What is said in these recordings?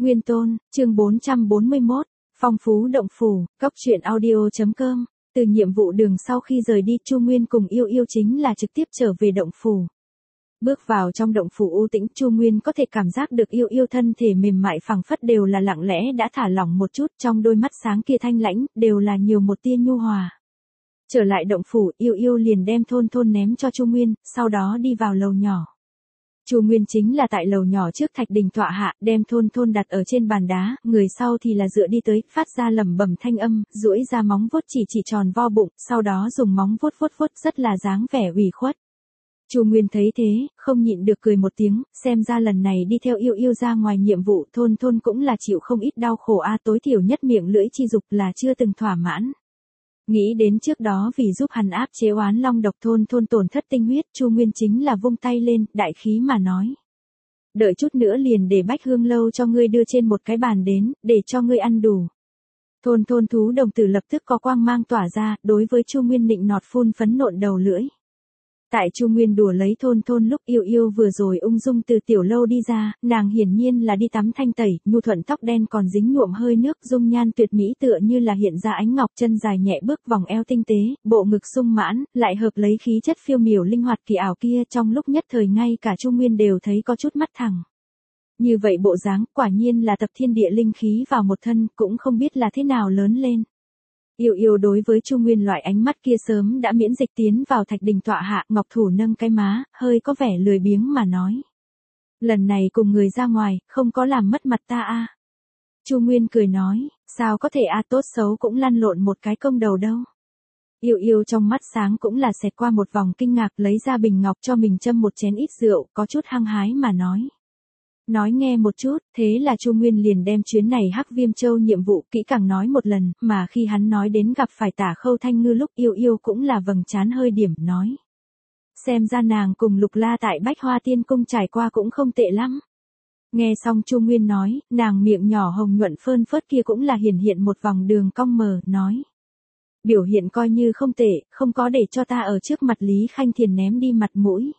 Nguyên Tôn, chương 441, Phong Phú Động Phủ, Cóc truyện audio.com. Từ nhiệm vụ đường sau khi rời đi, Chu Nguyên cùng Yêu Yêu chính là trực tiếp trở về động phủ. Bước vào trong động phủ u tĩnh, Chu Nguyên có thể cảm giác được Yêu Yêu thân thể mềm mại phẳng phất đều là lặng lẽ đã thả lỏng một chút, trong đôi mắt sáng kia thanh lãnh, đều là nhiều một tia nhu hòa. Trở lại động phủ, Yêu Yêu liền đem Thôn Thôn ném cho Chu Nguyên, sau đó đi vào lầu nhỏ. Chu Nguyên chính là tại lầu nhỏ trước thạch đình tọa hạ, đem Thôn Thôn đặt ở trên bàn đá, người sau thì là dựa đi tới, phát ra lẩm bẩm thanh âm, duỗi ra móng vuốt chỉ tròn vo bụng, sau đó dùng móng vuốt vuốt rất là dáng vẻ ủy khuất. Chu Nguyên thấy thế, không nhịn được cười một tiếng, xem ra lần này đi theo Yêu Yêu ra ngoài nhiệm vụ, Thôn Thôn cũng là chịu không ít đau khổ tối thiểu nhất miệng lưỡi chi dục là chưa từng thỏa mãn. Nghĩ đến trước đó vì giúp hắn áp chế oán long độc Thôn Thôn tổn thất tinh huyết, Chu Nguyên chính là vung tay lên, đại khí mà nói. Đợi chút nữa liền để Bách Hương Lâu cho ngươi đưa trên một cái bàn đến, để cho ngươi ăn đủ. Thôn Thôn thú đồng tử lập tức có quang mang tỏa ra, đối với Chu Nguyên nịnh nọt phun phấn nộn đầu lưỡi. Tại Chu Nguyên đùa lấy Thôn Thôn lúc Yêu Yêu vừa rồi ung dung từ tiểu lâu đi ra, nàng hiển nhiên là đi tắm thanh tẩy, nhu thuận tóc đen còn dính nhuộm hơi nước, dung nhan tuyệt mỹ tựa như là hiện ra ánh ngọc, chân dài nhẹ bước, vòng eo tinh tế, bộ ngực sung mãn, lại hợp lấy khí chất phiêu miểu linh hoạt kỳ ảo kia, trong lúc nhất thời ngay cả Chu Nguyên đều thấy có chút mắt thẳng. Như vậy bộ dáng, quả nhiên là tập thiên địa linh khí vào một thân, cũng không biết là thế nào lớn lên. Yêu Yêu đối với Chu Nguyên loại ánh mắt kia sớm đã miễn dịch tiến vào thạch đình tọa hạ, ngọc thủ nâng cái má, hơi có vẻ lười biếng mà nói. Lần này cùng người ra ngoài, không có làm mất mặt ta a. Chu Nguyên cười nói, sao có thể tốt xấu cũng lăn lộn một cái công đầu đâu. Yêu Yêu trong mắt sáng cũng là xẹt qua một vòng kinh ngạc, lấy ra bình ngọc cho mình châm một chén ít rượu, có chút hăng hái mà nói. Nói nghe một chút, thế là Chu Nguyên liền đem chuyến này Hắc Viêm Châu nhiệm vụ kỹ càng nói một lần, mà khi hắn nói đến gặp phải Tả Khâu Thanh Ngư lúc Yêu Yêu cũng là vầng trán hơi điểm nói. Xem ra nàng cùng Lục La tại Bách Hoa Tiên Cung trải qua cũng không tệ lắm. Nghe xong Chu Nguyên nói, nàng miệng nhỏ hồng nhuận phơn phớt kia cũng là hiện một vòng đường cong mờ, nói. Biểu hiện coi như không tệ, không có để cho ta ở trước mặt Lý Khanh Thiền ném đi mặt mũi.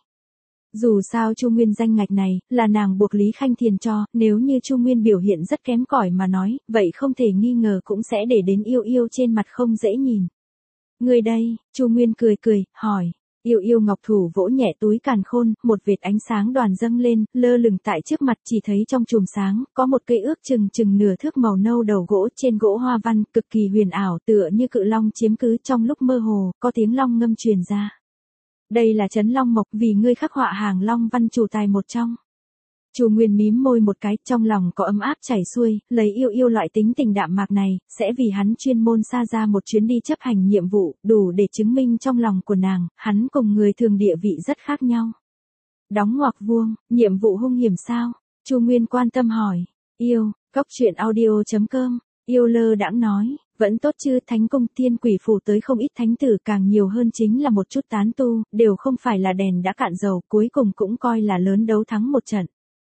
Dù sao Chu Nguyên danh ngạch này, là nàng buộc Lý Khanh Thiền cho, nếu như Chu Nguyên biểu hiện rất kém cỏi mà nói, vậy không thể nghi ngờ cũng sẽ để đến Yêu Yêu trên mặt không dễ nhìn. Người đây, Chu Nguyên cười, hỏi. Yêu Yêu ngọc thủ vỗ nhẹ túi càn khôn, một vệt ánh sáng đoàn dâng lên, lơ lửng tại trước mặt, chỉ thấy trong chùm sáng, có một cây ước chừng nửa thước màu nâu đầu gỗ, trên gỗ hoa văn, cực kỳ huyền ảo, tựa như cự long chiếm cứ, trong lúc mơ hồ, có tiếng long ngâm truyền ra. Đây là Trấn Long Mộc, vì ngươi khắc họa hàng long văn chủ tài một trong. Chu Nguyên mím môi một cái, trong lòng có ấm áp chảy xuôi, lấy Yêu Yêu loại tính tình đạm mạc này, sẽ vì hắn chuyên môn xa ra một chuyến đi chấp hành nhiệm vụ, đủ để chứng minh trong lòng của nàng, hắn cùng người thường địa vị rất khác nhau. Đóng ngoặc vuông, nhiệm vụ hung hiểm sao? Chu Nguyên quan tâm hỏi. Yêu, Cóc truyện audio.com. Yêu lơ đãng nói, vẫn tốt chứ, thánh cung Thiên Quỷ phủ tới không ít thánh tử, càng nhiều hơn chính là một chút tán tu, đều không phải là đèn đã cạn dầu, cuối cùng cũng coi là lớn đấu thắng một trận.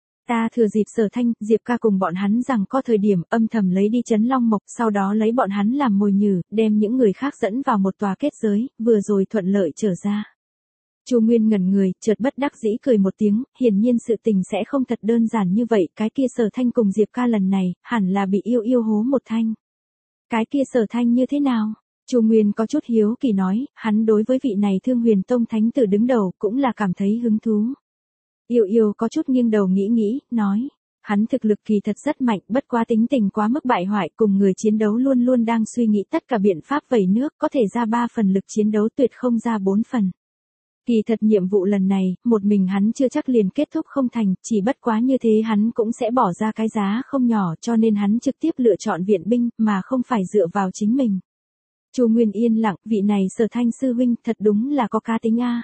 Ta thừa dịp Sở Thanh, Diệp Ca cùng bọn hắn rằng có thời điểm âm thầm lấy đi Trấn Long Mộc, sau đó lấy bọn hắn làm mồi nhử, đem những người khác dẫn vào một tòa kết giới, vừa rồi thuận lợi trở ra. Chu Nguyên ngẩn người, chợt bất đắc dĩ cười một tiếng, hiển nhiên sự tình sẽ không thật đơn giản như vậy, cái kia Sở Thanh cùng Diệp Ca lần này, hẳn là bị Yêu Yêu hố một thanh. Cái kia Sở Thanh như thế nào? Chu Nguyên có chút hiếu kỳ nói, hắn đối với vị này Thương Huyền Tông thánh tử đứng đầu, cũng là cảm thấy hứng thú. Yêu Yêu có chút nghiêng đầu nghĩ, nói, hắn thực lực kỳ thật rất mạnh, bất quá tính tình quá mức bại hoại, cùng người chiến đấu luôn luôn đang suy nghĩ tất cả biện pháp vẩy nước, có thể ra 3 phần lực chiến đấu tuyệt không ra 4 phần. Kỳ thật nhiệm vụ lần này, một mình hắn chưa chắc liền kết thúc không thành, chỉ bất quá như thế hắn cũng sẽ bỏ ra cái giá không nhỏ, cho nên hắn trực tiếp lựa chọn viện binh, mà không phải dựa vào chính mình. Chu Nguyên yên lặng, vị này Sở Thanh sư huynh thật đúng là có cá tính a.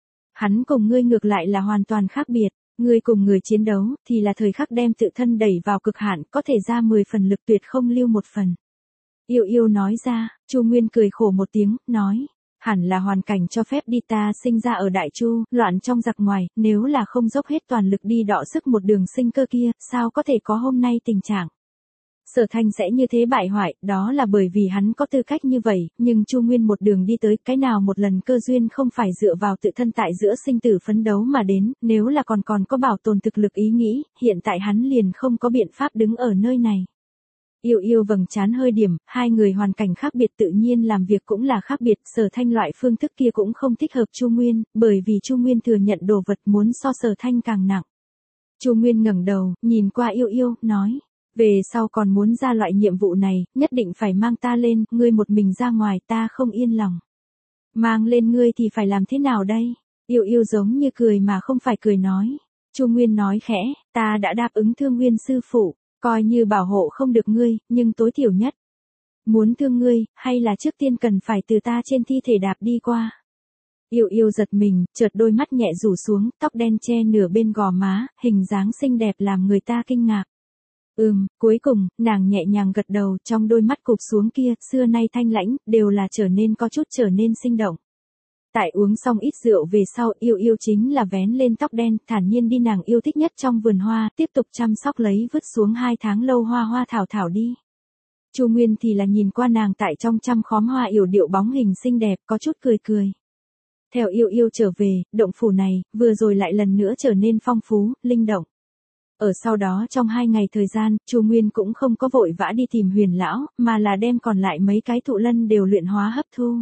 Hắn cùng ngươi ngược lại là hoàn toàn khác biệt, ngươi cùng người chiến đấu, thì là thời khắc đem tự thân đẩy vào cực hạn, có thể ra 10 phần lực tuyệt không lưu một phần. Yêu Yêu nói ra, Chu Nguyên cười khổ một tiếng, nói. Hẳn là hoàn cảnh cho phép đi, ta sinh ra ở Đại Chu, loạn trong giặc ngoài, nếu là không dốc hết toàn lực đi đọ sức một đường sinh cơ kia, sao có thể có hôm nay tình trạng. Sở Thanh sẽ như thế bại hoại, đó là bởi vì hắn có tư cách như vậy, nhưng Chu Nguyên một đường đi tới, cái nào một lần cơ duyên không phải dựa vào tự thân tại giữa sinh tử phấn đấu mà đến, nếu là còn có bảo tồn thực lực ý nghĩ, hiện tại hắn liền không có biện pháp đứng ở nơi này. Yêu Yêu vầng trán hơi điểm, hai người hoàn cảnh khác biệt tự nhiên làm việc cũng là khác biệt, Sở Thanh loại phương thức kia cũng không thích hợp Chu Nguyên, bởi vì Chu Nguyên thừa nhận đồ vật muốn so Sở Thanh càng nặng. Chu Nguyên ngẩng đầu, nhìn qua Yêu Yêu, nói. Về sau còn muốn ra loại nhiệm vụ này, nhất định phải mang ta lên, ngươi một mình ra ngoài ta không yên lòng. Mang lên ngươi thì phải làm thế nào đây? Yêu Yêu giống như cười mà không phải cười nói. Chu Nguyên nói khẽ, ta đã đáp ứng Thương Nguyên sư phụ, coi như bảo hộ không được ngươi, nhưng tối thiểu nhất. Muốn thương ngươi, hay là trước tiên cần phải từ ta trên thi thể đạp đi qua. Yêu Yêu giật mình, chợt đôi mắt nhẹ rủ xuống, tóc đen che nửa bên gò má, hình dáng xinh đẹp làm người ta kinh ngạc. Cuối cùng, nàng nhẹ nhàng gật đầu, trong đôi mắt cụp xuống kia, xưa nay thanh lãnh, đều là trở nên sinh động. Tại uống xong ít rượu về sau, Yêu Yêu chính là vén lên tóc đen, thản nhiên đi nàng yêu thích nhất trong vườn hoa, tiếp tục chăm sóc lấy vứt xuống 2 tháng lâu hoa hoa thảo thảo đi. Chu Nguyên thì là nhìn qua nàng tại trong trăm khóm hoa yểu điệu bóng hình xinh đẹp, có chút cười cười. Theo Yêu Yêu trở về, động phủ này, vừa rồi lại lần nữa trở nên phong phú, linh động. Ở sau đó trong 2 ngày thời gian, Chu Nguyên cũng không có vội vã đi tìm Huyền lão, mà là đem còn lại mấy cái thụ lân đều luyện hóa hấp thu.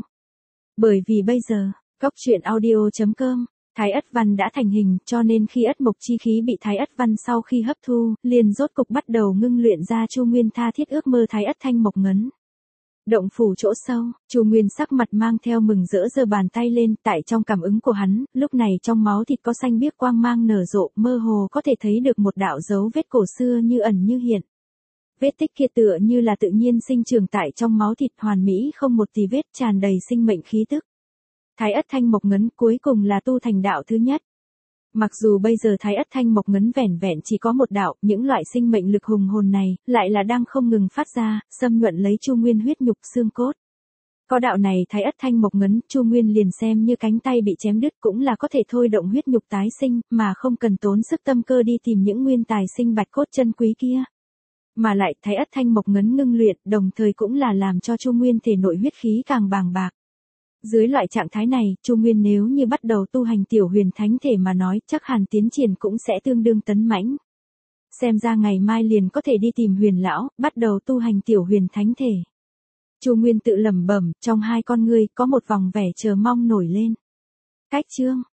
Bởi vì bây giờ, coctruyện.audio.com, Thái Ất Văn đã thành hình, cho nên khi ất mộc chi khí bị Thái Ất Văn sau khi hấp thu, liền rốt cục bắt đầu ngưng luyện ra Chu Nguyên tha thiết ước mơ Thái Ất Thanh Mộc Ngấn. Động phủ chỗ sâu, Chu Nguyên sắc mặt mang theo mừng rỡ giơ bàn tay lên, tại trong cảm ứng của hắn, lúc này trong máu thịt có xanh biếc quang mang nở rộ, mơ hồ có thể thấy được một đạo dấu vết cổ xưa như ẩn như hiện. Vết tích kia tựa như là tự nhiên sinh trưởng tại trong máu thịt hoàn mỹ không một tì vết, tràn đầy sinh mệnh khí tức. Thái Ất Thanh Mộc Ngấn cuối cùng là tu thành đạo thứ nhất. Mặc dù bây giờ Thái Ất Thanh Mộc Ngấn vẻn vẹn chỉ có một đạo, những loại sinh mệnh lực hùng hồn này, lại là đang không ngừng phát ra, xâm nhuận lấy Chu Nguyên huyết nhục xương cốt. Có đạo này Thái Ất Thanh Mộc Ngấn, Chu Nguyên liền xem như cánh tay bị chém đứt cũng là có thể thôi động huyết nhục tái sinh, mà không cần tốn sức tâm cơ đi tìm những nguyên tài sinh bạch cốt chân quý kia. Mà lại Thái Ất Thanh Mộc Ngấn ngưng luyện, đồng thời cũng là làm cho Chu Nguyên thể nội huyết khí càng bàng bạc. Dưới loại trạng thái này, Chu Nguyên nếu như bắt đầu tu hành tiểu huyền thánh thể mà nói, chắc hẳn tiến triển cũng sẽ tương đương tấn mãnh. Xem ra ngày mai liền có thể đi tìm Huyền lão, bắt đầu tu hành tiểu huyền thánh thể. Chu Nguyên tự lẩm bẩm, trong 2 con ngươi có một vòng vẻ chờ mong nổi lên. Cách chương